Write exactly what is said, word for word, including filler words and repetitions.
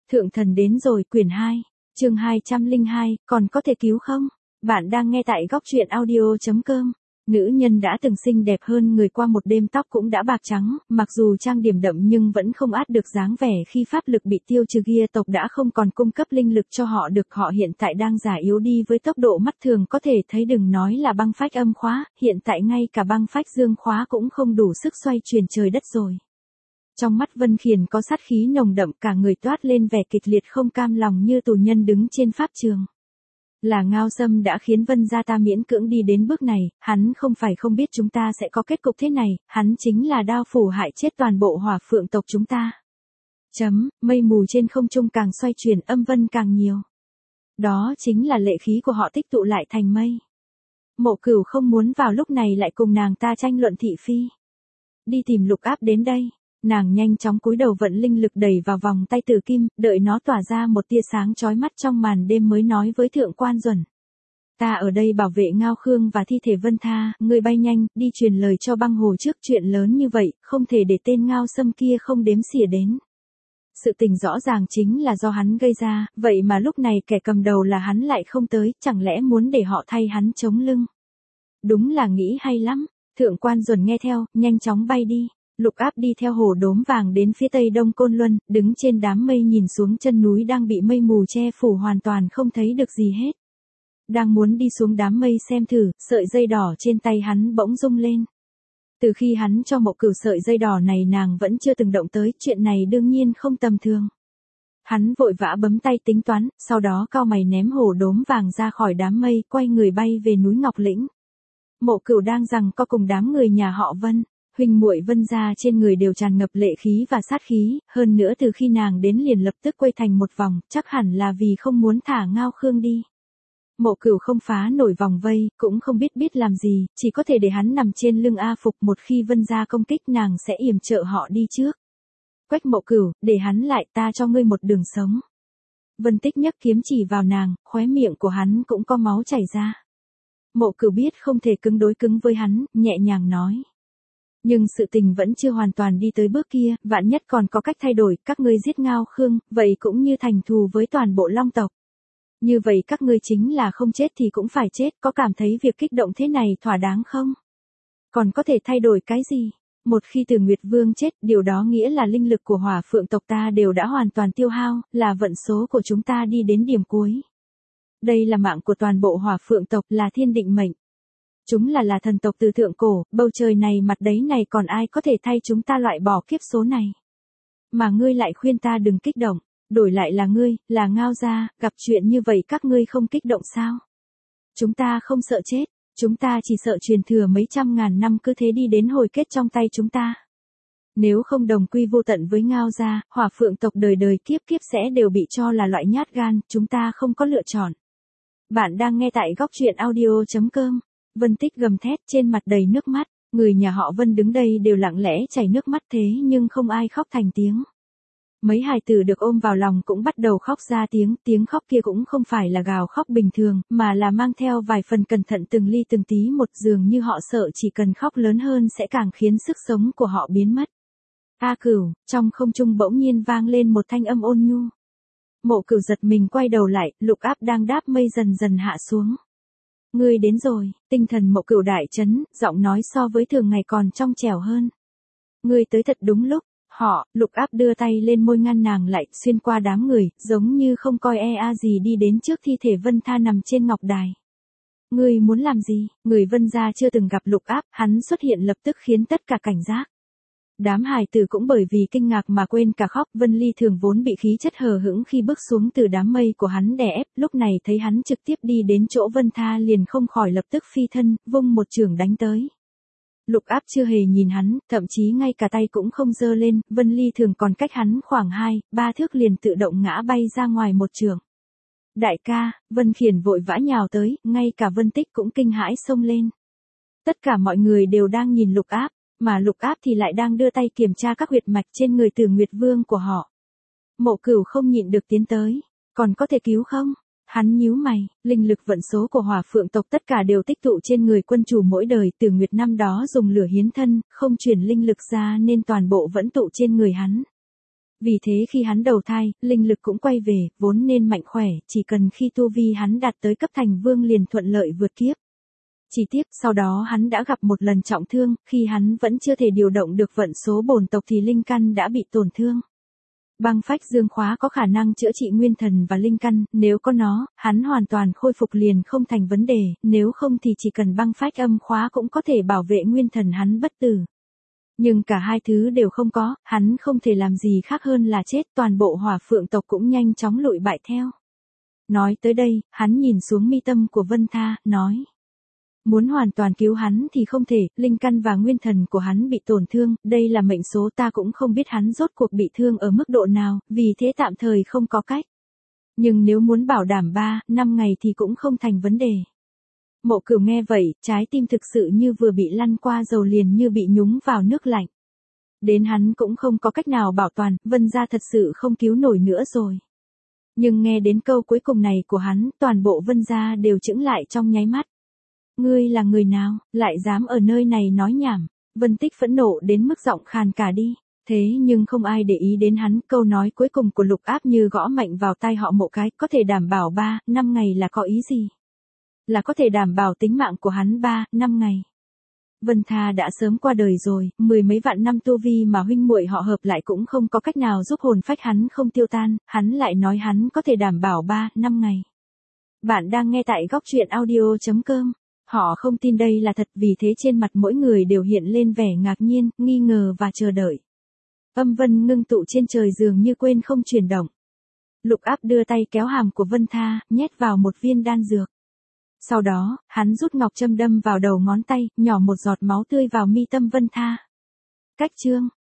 Thượng thần đến rồi, quyển hai, chương hai trăm lẻ hai, còn có thể cứu không? Bạn đang nghe tại góc truyện audio chấm com. Nữ nhân đã từng xinh đẹp hơn người qua một đêm, tóc cũng đã bạc trắng, mặc dù trang điểm đậm nhưng vẫn không át được dáng vẻ khi pháp lực bị tiêu trừ, gia tộc đã không còn cung cấp linh lực cho họ được, họ hiện tại đang già yếu đi với tốc độ mắt thường có thể thấy, đừng nói là băng phách âm khóa, hiện tại ngay cả băng phách dương khóa cũng không đủ sức xoay chuyển trời đất rồi. Trong mắt Vân Khiển có sát khí nồng đậm, cả người toát lên vẻ kịch liệt không cam lòng như tù nhân đứng trên pháp trường. Là Ngao Sâm đã khiến Vân gia ta miễn cưỡng đi đến bước này, hắn không phải không biết chúng ta sẽ có kết cục thế này, hắn chính là đao phủ hại chết toàn bộ Hỏa Phượng tộc chúng ta. Chấm, mây mù trên không trung càng xoay chuyển, âm vân càng nhiều. Đó chính là lệ khí của họ tích tụ lại thành mây. Mộ Cửu không muốn vào lúc này lại cùng nàng ta tranh luận thị phi. Đi tìm Lục Áp đến đây. Nàng nhanh chóng cúi đầu vận linh lực đẩy vào vòng tay Tử Kim, đợi nó tỏa ra một tia sáng chói mắt trong màn đêm mới nói với Thượng Quan Duẩn. Ta ở đây bảo vệ Ngao Khương và thi thể Vân Tha, ngươi bay nhanh, đi truyền lời cho băng hồ trước, chuyện lớn như vậy, không thể để tên Ngao Sâm kia không đếm xỉa đến. Sự tình rõ ràng chính là do hắn gây ra, vậy mà lúc này kẻ cầm đầu là hắn lại không tới, chẳng lẽ muốn để họ thay hắn chống lưng? Đúng là nghĩ hay lắm. Thượng Quan Duẩn nghe theo, nhanh chóng bay đi. Lục Áp đi theo hồ đốm vàng đến phía tây đông Côn Luân, đứng trên đám mây nhìn xuống chân núi đang bị mây mù che phủ, hoàn toàn không thấy được gì hết. Đang muốn đi xuống đám mây xem thử, sợi dây đỏ trên tay hắn bỗng rung lên. Từ khi hắn cho Mộ Cửu sợi dây đỏ này, nàng vẫn chưa từng động tới, chuyện này đương nhiên không tầm thường. Hắn vội vã bấm tay tính toán, sau đó cau mày ném hồ đốm vàng ra khỏi đám mây, quay người bay về núi Ngọc Lĩnh. Mộ Cửu đang giằng co cùng đám người nhà họ Vân. Huynh muội Vân gia trên người đều tràn ngập lệ khí và sát khí, hơn nữa từ khi nàng đến liền lập tức quay thành một vòng, chắc hẳn là vì không muốn thả Ngao Khương đi. Mộ Cửu không phá nổi vòng vây, cũng không biết biết làm gì, chỉ có thể để hắn nằm trên lưng A Phục, một khi Vân gia công kích nàng sẽ yểm trợ họ đi trước. Quách Mộ Cửu, để hắn lại, ta cho ngươi một đường sống. Vân Tích nhấc kiếm chỉ vào nàng, khóe miệng của hắn cũng có máu chảy ra. Mộ Cửu biết không thể cứng đối cứng với hắn, nhẹ nhàng nói. Nhưng sự tình vẫn chưa hoàn toàn đi tới bước kia, vạn nhất còn có cách thay đổi, các ngươi giết Ngao Khương, vậy cũng như thành thù với toàn bộ Long tộc. Như vậy các ngươi chính là không chết thì cũng phải chết, có cảm thấy việc kích động thế này thỏa đáng không? Còn có thể thay đổi cái gì? Một khi Từ Nguyệt Vương chết, điều đó nghĩa là linh lực của Hỏa Phượng tộc ta đều đã hoàn toàn tiêu hao, là vận số của chúng ta đi đến điểm cuối. Đây là mạng của toàn bộ Hỏa Phượng tộc, là thiên định mệnh. Chúng là là thần tộc từ thượng cổ, bầu trời này mặt đấy này còn ai có thể thay chúng ta loại bỏ kiếp số này. Mà ngươi lại khuyên ta đừng kích động, đổi lại là ngươi, là Ngao gia, gặp chuyện như vậy các ngươi không kích động sao? Chúng ta không sợ chết, chúng ta chỉ sợ truyền thừa mấy trăm ngàn năm cứ thế đi đến hồi kết trong tay chúng ta. Nếu không đồng quy vô tận với Ngao gia, Hỏa Phượng tộc đời đời kiếp kiếp sẽ đều bị cho là loại nhát gan, chúng ta không có lựa chọn. Bạn đang nghe tại góc truyện audio chấm com. Vân Tích gầm thét, trên mặt đầy nước mắt, người nhà họ Vân đứng đây đều lặng lẽ chảy nước mắt, thế nhưng không ai khóc thành tiếng. Mấy hài tử được ôm vào lòng cũng bắt đầu khóc ra tiếng, tiếng khóc kia cũng không phải là gào khóc bình thường, mà là mang theo vài phần cẩn thận từng ly từng tí một, dường như họ sợ chỉ cần khóc lớn hơn sẽ càng khiến sức sống của họ biến mất. A Cửu, trong không trung bỗng nhiên vang lên một thanh âm ôn nhu. Mộ Cửu giật mình quay đầu lại, Lục Áp đang đáp mây dần dần hạ xuống. Ngươi đến rồi, tinh thần Mộ Cửu đại chấn, giọng nói so với thường ngày còn trong trẻo hơn. Ngươi tới thật đúng lúc, họ, Lục Áp đưa tay lên môi ngăn nàng lại, xuyên qua đám người, giống như không coi e a gì đi đến trước thi thể Vân Tha nằm trên ngọc đài. Ngươi muốn làm gì? Người Vân gia chưa từng gặp Lục Áp, hắn xuất hiện lập tức khiến tất cả cảnh giác. Đám hài tử cũng bởi vì kinh ngạc mà quên cả khóc. Vân Ly Thường vốn bị khí chất hờ hững khi bước xuống từ đám mây của hắn đè ép, lúc này thấy hắn trực tiếp đi đến chỗ Vân Tha liền không khỏi lập tức phi thân, vung một chưởng đánh tới. Lục Áp chưa hề nhìn hắn, thậm chí ngay cả tay cũng không giơ lên, Vân Ly Thường còn cách hắn khoảng hai, ba thước liền tự động ngã bay ra ngoài một chưởng. Đại ca, Vân Khiển vội vã nhào tới, ngay cả Vân Tích cũng kinh hãi xông lên. Tất cả mọi người đều đang nhìn Lục Áp. Mà Lục Áp thì lại đang đưa tay kiểm tra các huyệt mạch trên người Từ Nguyệt Vương của họ. Mộ Cửu không nhịn được tiến tới. Còn có thể cứu không? Hắn nhíu mày, linh lực vận số của Hỏa Phượng tộc tất cả đều tích tụ trên người quân chủ mỗi đời. Từ Nguyệt năm đó dùng lửa hiến thân, không chuyển linh lực ra nên toàn bộ vẫn tụ trên người hắn. Vì thế khi hắn đầu thai, linh lực cũng quay về, vốn nên mạnh khỏe, chỉ cần khi tu vi hắn đạt tới cấp thành vương liền thuận lợi vượt kiếp. Chỉ tiếc, sau đó hắn đã gặp một lần trọng thương, khi hắn vẫn chưa thể điều động được vận số bổn tộc thì linh căn đã bị tổn thương. Băng phách dương khóa có khả năng chữa trị nguyên thần và linh căn, nếu có nó, hắn hoàn toàn khôi phục liền không thành vấn đề, nếu không thì chỉ cần băng phách âm khóa cũng có thể bảo vệ nguyên thần hắn bất tử. Nhưng cả hai thứ đều không có, hắn không thể làm gì khác hơn là chết, toàn bộ hỏa phượng tộc cũng nhanh chóng lụi bại theo. Nói tới đây, hắn nhìn xuống mi tâm của Vân Tha, nói. Muốn hoàn toàn cứu hắn thì không thể, linh căn và nguyên thần của hắn bị tổn thương, đây là mệnh số ta cũng không biết hắn rốt cuộc bị thương ở mức độ nào, vì thế tạm thời không có cách. Nhưng nếu muốn bảo đảm ba, năm ngày thì cũng không thành vấn đề. Mộ Cửu nghe vậy, trái tim thực sự như vừa bị lăn qua dầu liền như bị nhúng vào nước lạnh. Đến hắn cũng không có cách nào bảo toàn, Vân gia thật sự không cứu nổi nữa rồi. Nhưng nghe đến câu cuối cùng này của hắn, toàn bộ Vân gia đều chững lại trong nháy mắt. Ngươi là người nào, lại dám ở nơi này nói nhảm, Vân Tích phẫn nộ đến mức giọng khàn cả đi. Thế nhưng không ai để ý đến hắn, câu nói cuối cùng của Lục Áp như gõ mạnh vào tai họ Mộ cái, có thể đảm bảo ba, năm ngày là có ý gì? Là có thể đảm bảo tính mạng của hắn ba, năm ngày. Vân Tha đã sớm qua đời rồi, mười mấy vạn năm tu vi mà huynh muội họ hợp lại cũng không có cách nào giúp hồn phách hắn không tiêu tan, hắn lại nói hắn có thể đảm bảo ba, năm ngày. Bạn đang nghe tại góc truyện audio chấm com. Họ không tin đây là thật, vì thế trên mặt mỗi người đều hiện lên vẻ ngạc nhiên, nghi ngờ và chờ đợi. Âm vân ngưng tụ trên trời dường như quên không chuyển động. Lục Áp đưa tay kéo hàm của Vân Tha, nhét vào một viên đan dược. Sau đó, hắn rút ngọc châm đâm vào đầu ngón tay, nhỏ một giọt máu tươi vào mi tâm Vân Tha. Cách chương,